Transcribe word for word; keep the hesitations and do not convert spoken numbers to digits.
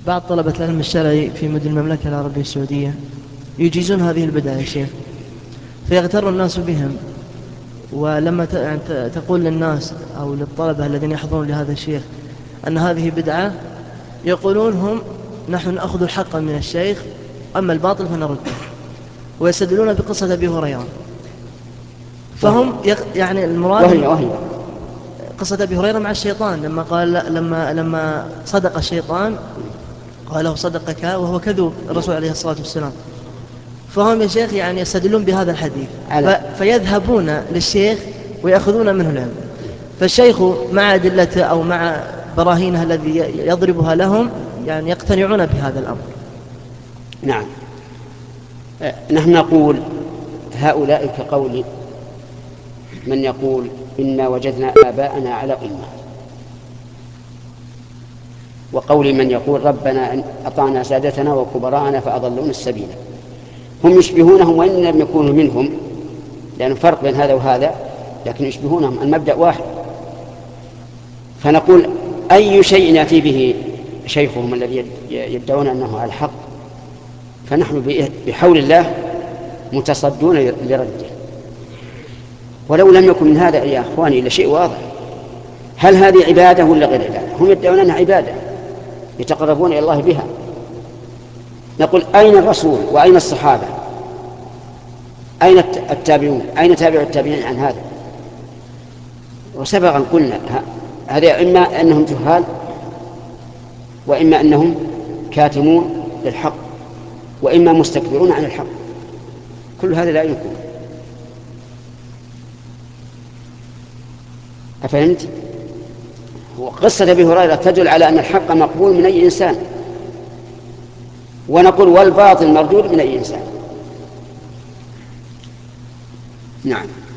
بعض طلبة العلم الشرعي في مدن المملكة العربية السعودية يجيزون هذه البدع يا شيخ، فيغتر الناس بهم. ولما تقول للناس أو للطلبة الذين يحضرون لهذا الشيخ أن هذه بدعة، يقولون هم نحن نأخذ الحق من الشيخ أما الباطل فنرده، ويستدلون بقصة أبي هريرة. فهم يعني المراد وهي وهي قصة أبي هريرة مع الشيطان لما قال لما لما صدق الشيطان قال له صدقك وهو كذوب الرسول عليه الصلاة والسلام. فهم يا شيخ يعني يستدلون بهذا الحديث فيذهبون للشيخ ويأخذون منه العلم، فالشيخ مع أدلته أو مع براهينه الذي يضربها لهم يعني يقتنعون بهذا الأمر. نعم. نحن نقول هؤلاء كقول من يقول إنا وجدنا آباءنا على أمة، وقول من يقول ربنا أطعنا سادتنا وكبراءنا فأضلون السبيل. هم يشبهونهم وإن لم يكونوا منهم، لأن فرق بين هذا وهذا، لكن يشبهونهم، المبدأ واحد. فنقول أي شيء يأتي به شيخهم الذي يدعون أنه على الحق فنحن بحول الله متصدون لرده. ولو لم يكن من هذا يا أخواني إلا شيء واضح، هل هذه عبادة ولا غير عبادة؟ هم يدعون أنها عبادة يتقربون إلى الله بها. نقول أين الرسول وأين الصحابة؟ أين التابعون؟ أين تابع التابعين عن هذا؟ وسبقا قلنا هذا إما أنهم جهال وإما أنهم كاتمون للحق وإما مستكبرون عن الحق، كل هذا لا يمكن. أفهمت؟ وقصة أبي هريرة تدل على أن الحق مقبول من أي إنسان، ونقول والباطل مردود من أي إنسان. نعم.